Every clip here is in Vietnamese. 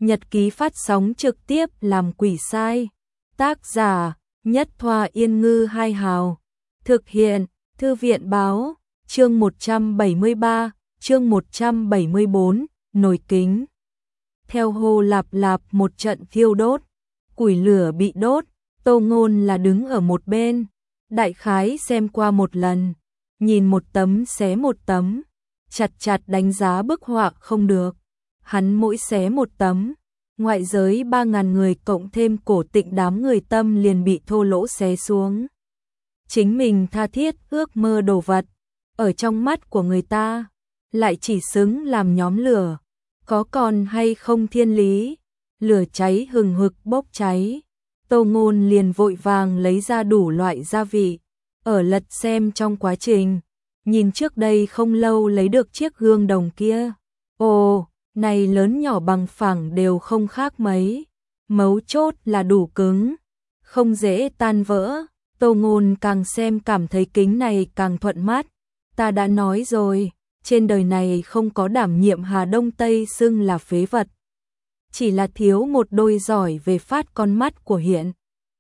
Nhật ký phát sóng trực tiếp làm quỷ sai. Tác giả: Nhất Thoa Yên Ngư Hai Hào. Thực hiện: Thư viện báo. Chương 173, chương 174, nồi kính. Theo Hồ Lạp Lạp một trận thiêu đốt, củi lửa bị đốt, Tô Ngôn là đứng ở một bên, đại khái xem qua một lần, nhìn một tấm xé một tấm, chặt chặt đánh giá bức họa không được. Hắn mỗi xé một tấm, ngoại giới 3.000 người cộng thêm Cổ Tịnh đám người Tâm liền bị thô lỗ xé xuống. Chính mình tha thiết ước mơ đồ vật, ở trong mắt của người ta, lại chỉ xứng làm nhóm lửa, có còn hay không thiên lý, lửa cháy hừng hực bốc cháy. Tô Ngôn liền vội vàng lấy ra đủ loại gia vị, ở lật xem trong quá trình, nhìn trước đây không lâu lấy được chiếc gương đồng kia. Ồ, này lớn nhỏ bằng phẳng đều không khác mấy, mấu chốt là đủ cứng, không dễ tan vỡ. Tô Ngôn càng xem cảm thấy kính này càng thuận mắt. Ta đã nói rồi, trên đời này không có đảm nhiệm Hà Đông Tây xưng là phế vật, chỉ là thiếu một đôi giỏi về phát con mắt của hiện.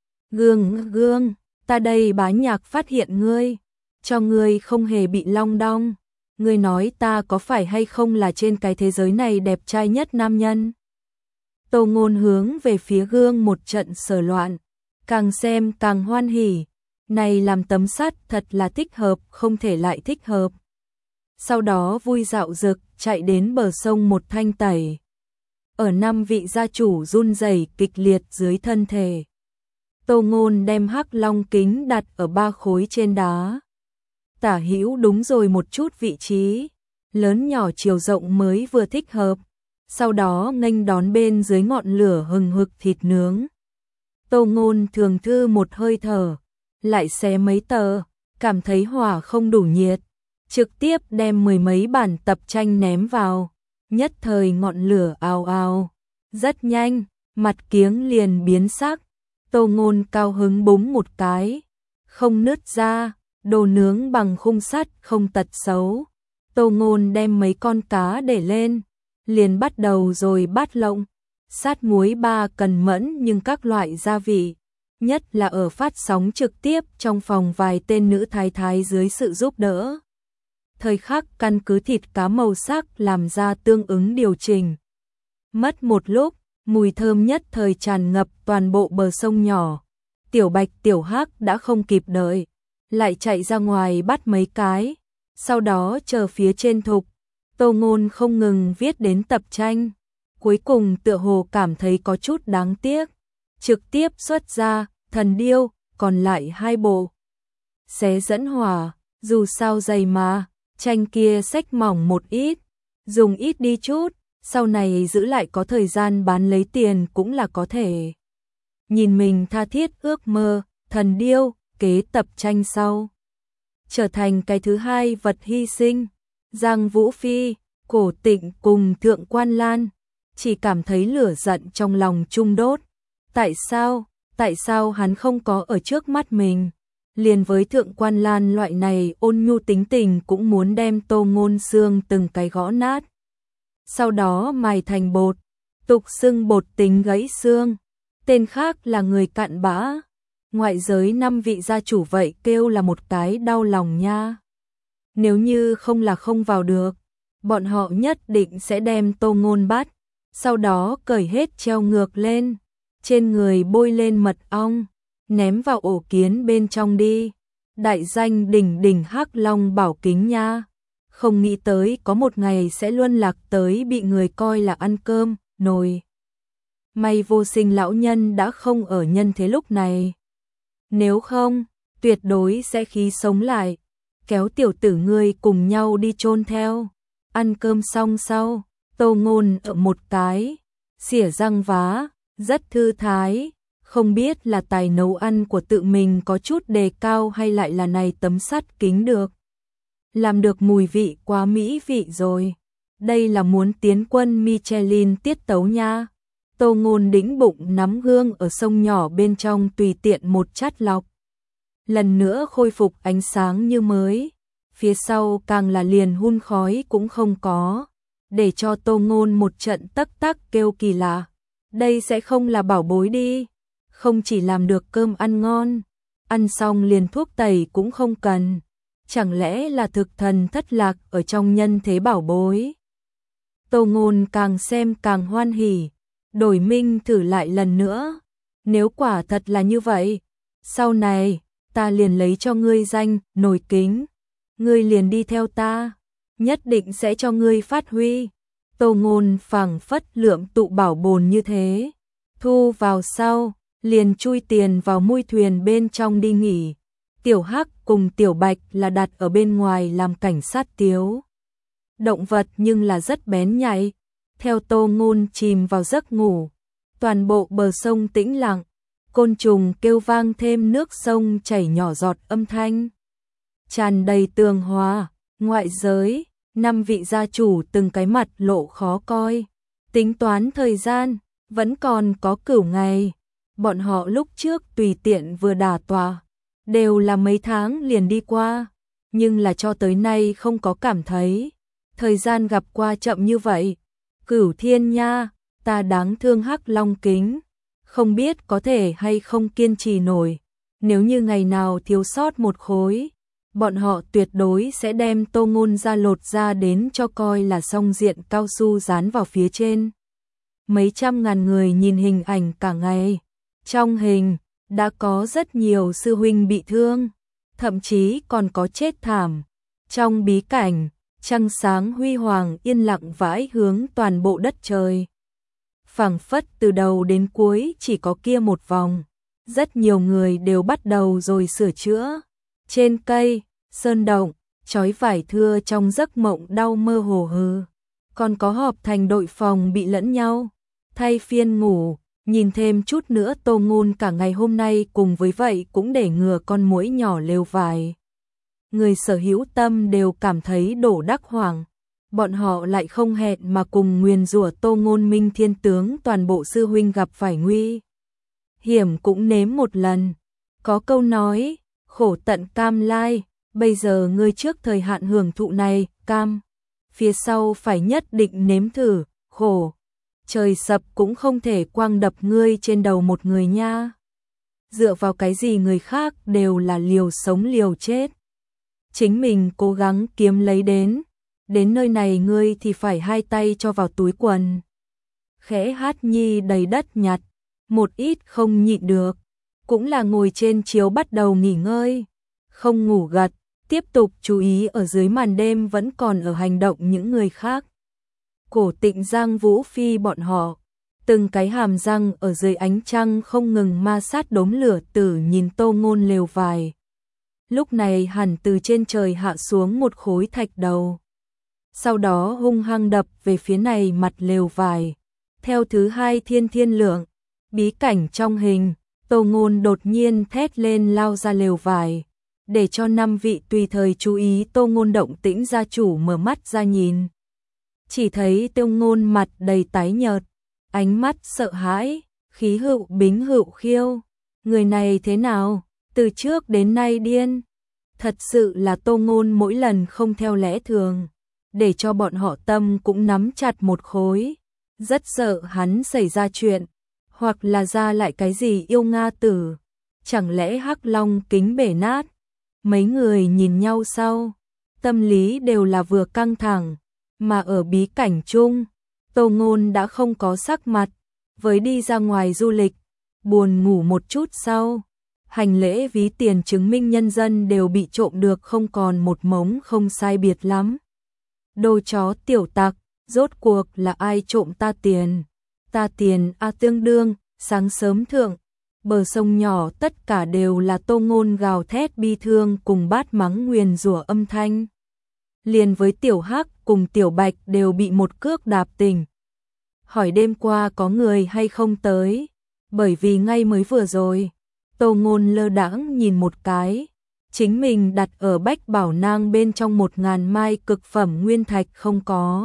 Gương, ta đây bá nhạc phát hiện ngươi, cho ngươi không hề bị long đong. Ngươi nói ta có phải hay không là trên cái thế giới này đẹp trai nhất nam nhân? Tô Ngôn hướng về phía gương một trận sờ loạn, càng xem càng hoan hỉ. Này làm tấm sắt thật là thích hợp, không thể lại thích hợp. Sau đó vui dạo dực chạy đến bờ sông một thanh tẩy. Ở 5 vị gia chủ run rẩy kịch liệt dưới thân thể, Tô Ngôn đem hắc long kính đặt ở 3 khối trên đá. Tả hữu đúng rồi một chút vị trí, lớn nhỏ chiều rộng mới vừa thích hợp. Sau đó nghênh đón bên dưới ngọn lửa hừng hực thịt nướng. Tô Ngôn thường thư một hơi thở, lại xé mấy tờ, cảm thấy hỏa không đủ nhiệt, trực tiếp đem 10 mấy bản tập tranh ném vào, nhất thời ngọn lửa ào ào, rất nhanh, mặt kiếng liền biến sắc. Tô Ngôn cao hứng búng một cái, không nứt ra, đồ nướng bằng khung sắt không tật xấu. Tô Ngôn đem mấy con cá để lên, liền bắt đầu rồi bát lộng, sát muối ba cần mẫn nhưng các loại gia vị. Nhất là ở phát sóng trực tiếp trong phòng vài tên nữ thái thái dưới sự giúp đỡ. Thời khắc căn cứ thịt cá màu sắc làm ra tương ứng điều chỉnh. Mất một lúc, mùi thơm nhất thời tràn ngập toàn bộ bờ sông nhỏ. Tiểu Bạch Tiểu Hắc đã không kịp đợi, lại chạy ra ngoài bắt mấy cái, sau đó chờ phía trên thục. Tô Ngôn không ngừng viết đến tập tranh, cuối cùng tựa hồ cảm thấy có chút đáng tiếc, trực tiếp xuất ra Thần Điêu, còn lại 2 bộ. Xé dẫn hỏa, dù sao dày mà, tranh kia xách mỏng một ít, dùng ít đi chút, sau này giữ lại có thời gian bán lấy tiền cũng là có thể. Nhìn mình tha thiết ước mơ, Thần Điêu, kế tập tranh sau, trở thành cái thứ 2 vật hy sinh. Giang Vũ Phi, Cổ Tịnh cùng Thượng Quan Lan chỉ cảm thấy lửa giận trong lòng trung đốt. Tại sao hắn không có ở trước mắt mình? Liền với Thượng Quan Lan loại này ôn nhu tính tình cũng muốn đem Tô Ngôn xương từng cái gõ nát, sau đó mài thành bột, tục xưng bột tính gãy xương. Tên khác là người cặn bã, ngoại giới 5 vị gia chủ vậy kêu là một cái đau lòng nha. Nếu như không là không vào được, bọn họ nhất định sẽ đem Tô Ngôn bắt, sau đó cởi hết treo ngược lên, trên người bôi lên mật ong, ném vào ổ kiến bên trong đi. Đại danh đỉnh hắc long bảo kính nha, không nghĩ tới có một ngày sẽ luân lạc tới bị người coi là ăn cơm nồi. May vô sinh lão nhân đã không ở nhân thế lúc này, nếu không tuyệt đối sẽ khí sống lại, kéo tiểu tử ngươi cùng nhau đi chôn theo. Ăn cơm xong sau, Tô Ngôn ở một cái, xỉa răng vá, rất thư thái, không biết là tài nấu ăn của tự mình có chút đề cao hay lại là này tấm sắt kính được. Làm được mùi vị quá mỹ vị rồi, đây là muốn tiến quân Michelin tiết tấu nha. Tô Ngôn đĩnh bụng nắm gương ở sông nhỏ bên trong tùy tiện một chát lọc, lần nữa khôi phục ánh sáng như mới. Phía sau càng là liền hun khói cũng không có, để cho Tô Ngôn một trận tắc tắc kêu kỳ lạ. đây sẽ không là bảo bối đi, không chỉ làm được cơm ăn ngon, ăn xong liền thuốc tẩy cũng không cần, chẳng lẽ là thực thần thất lạc ở trong nhân thế bảo bối. Tô Ngôn càng xem càng hoan hỉ, đổi minh thử lại lần nữa, nếu quả thật là như vậy, sau này ta liền lấy cho ngươi danh nồi kính, ngươi liền đi theo ta, nhất định sẽ cho ngươi phát huy. Tô Ngôn phảng phất lượm tụ bảo bồn như thế, thu vào sau, liền chui tiền vào mui thuyền bên trong đi nghỉ. Tiểu Hắc cùng Tiểu Bạch là đặt ở bên ngoài làm cảnh sát tiếu. Động vật nhưng là rất bén nhạy. Theo Tô Ngôn chìm vào giấc ngủ, toàn bộ bờ sông tĩnh lặng, côn trùng kêu vang thêm nước sông chảy nhỏ giọt âm thanh. Tràn đầy tường hòa, ngoại giới, 5 vị gia chủ từng cái mặt lộ khó coi. Tính toán thời gian, vẫn còn có cửu ngày. Bọn họ lúc trước tùy tiện vừa đả tọa, đều là mấy tháng liền đi qua, nhưng là cho tới nay không có cảm thấy thời gian gặp qua chậm như vậy. Cửu Thiên nha, ta đáng thương Hắc Long Kính, không biết có thể hay không kiên trì nổi, nếu như ngày nào thiếu sót một khối, bọn họ tuyệt đối sẽ đem Tô Ngôn ra lột ra đến cho coi là song diện cao su dán vào phía trên. Mấy trăm ngàn người nhìn hình ảnh cả ngày, trong hình đã có rất nhiều sư huynh bị thương, thậm chí còn có chết thảm. Trong bí cảnh, trăng sáng huy hoàng yên lặng vãi hướng toàn bộ đất trời. Phảng phất từ đầu đến cuối chỉ có kia một vòng, rất nhiều người đều bắt đầu rồi sửa chữa. Trên cây, sơn động, trói vải thưa trong giấc mộng đau mơ hồ hừ, còn có họp thành đội phòng bị lẫn nhau thay phiên ngủ. Nhìn thêm chút nữa Tô Ngôn cả ngày hôm nay cùng với vậy cũng để ngừa con muỗi nhỏ lều vải. Người sở hữu tâm đều cảm thấy đổ đắc hoàng. Bọn họ lại không hẹn mà cùng nguyền rủa Tô Ngôn Minh Thiên tướng toàn bộ sư huynh gặp phải nguy hiểm cũng nếm một lần. Có câu nói, khổ tận cam lai, bây giờ ngươi trước thời hạn hưởng thụ này, cam, phía sau phải nhất định nếm thử, khổ. Trời sập cũng không thể quang đập ngươi trên đầu một người nha. Dựa vào cái gì người khác đều là liều sống liều chết. Chính mình cố gắng kiếm lấy đến nơi này ngươi thì phải hai tay cho vào túi quần. Khẽ hát nhi đầy đất nhặt, một ít không nhịn được, cũng là ngồi trên chiếu bắt đầu nghỉ ngơi, không ngủ gật, tiếp tục chú ý ở dưới màn đêm vẫn còn ở hành động những người khác. Cổ Tịnh Giang Vũ Phi bọn họ, từng cái hàm răng ở dưới ánh trăng không ngừng ma sát đốm lửa tử nhìn Tô Ngôn lều vải. Lúc này hẳn từ trên trời hạ xuống một khối thạch đầu. Sau đó hung hăng đập về phía này mặt lều vải. Theo thứ hai thiên lượng, bí cảnh trong hình, Tô Ngôn đột nhiên thét lên lao ra lều vải. Để cho 5 vị tùy thời chú ý Tô Ngôn động tĩnh gia chủ mở mắt ra nhìn. Chỉ thấy Tô Ngôn mặt đầy tái nhợt, ánh mắt sợ hãi, khí hựu bính hựu khiêu. Người này thế nào? Từ trước đến nay điên. Thật sự là Tô Ngôn mỗi lần không theo lẽ thường, để cho bọn họ tâm cũng nắm chặt một khối. Rất sợ hắn xảy ra chuyện, hoặc là ra lại cái gì yêu Nga tử. Chẳng lẽ Hắc Long Kính bể nát? Mấy người nhìn nhau sau, tâm lý đều là vừa căng thẳng. Mà ở bí cảnh chung, Tô Ngôn đã không có sắc mặt, với đi ra ngoài du lịch, buồn ngủ một chút sau. Hành lễ ví tiền chứng minh nhân dân đều bị trộm được không còn một mống không sai biệt lắm. Đồ chó tiểu tặc, rốt cuộc là ai trộm ta tiền? Ta tiền tương đương, sáng sớm thượng, bờ sông nhỏ tất cả đều là Tô Ngôn gào thét bi thương cùng bát mắng nguyền rủa âm thanh. Liền với Tiểu Hắc cùng Tiểu Bạch đều bị một cước đạp tỉnh. Hỏi đêm qua có người hay không tới, bởi vì ngay mới vừa rồi, Tô Ngôn lơ đãng nhìn một cái, chính mình đặt ở Bách Bảo Nang bên trong 1000 mai cực phẩm nguyên thạch không có.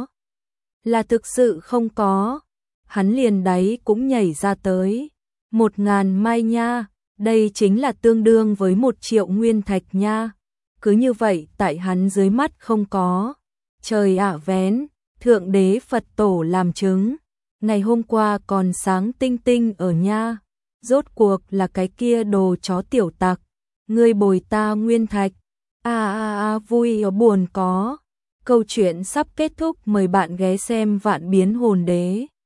Là thực sự không có, hắn liền đáy cũng nhảy ra tới. 1000 mai nha, đây chính là tương đương với 1 triệu nguyên thạch nha. Cứ như vậy tại hắn dưới mắt không có. Trời ạ vén, Thượng Đế Phật Tổ làm chứng. Ngày hôm qua còn sáng tinh tinh ở nha, rốt cuộc là cái kia đồ chó tiểu tặc, ngươi bồi ta nguyên thạch. Vui ở buồn có. Câu chuyện sắp kết thúc, mời bạn ghé xem Vạn Biến Hồn Đế.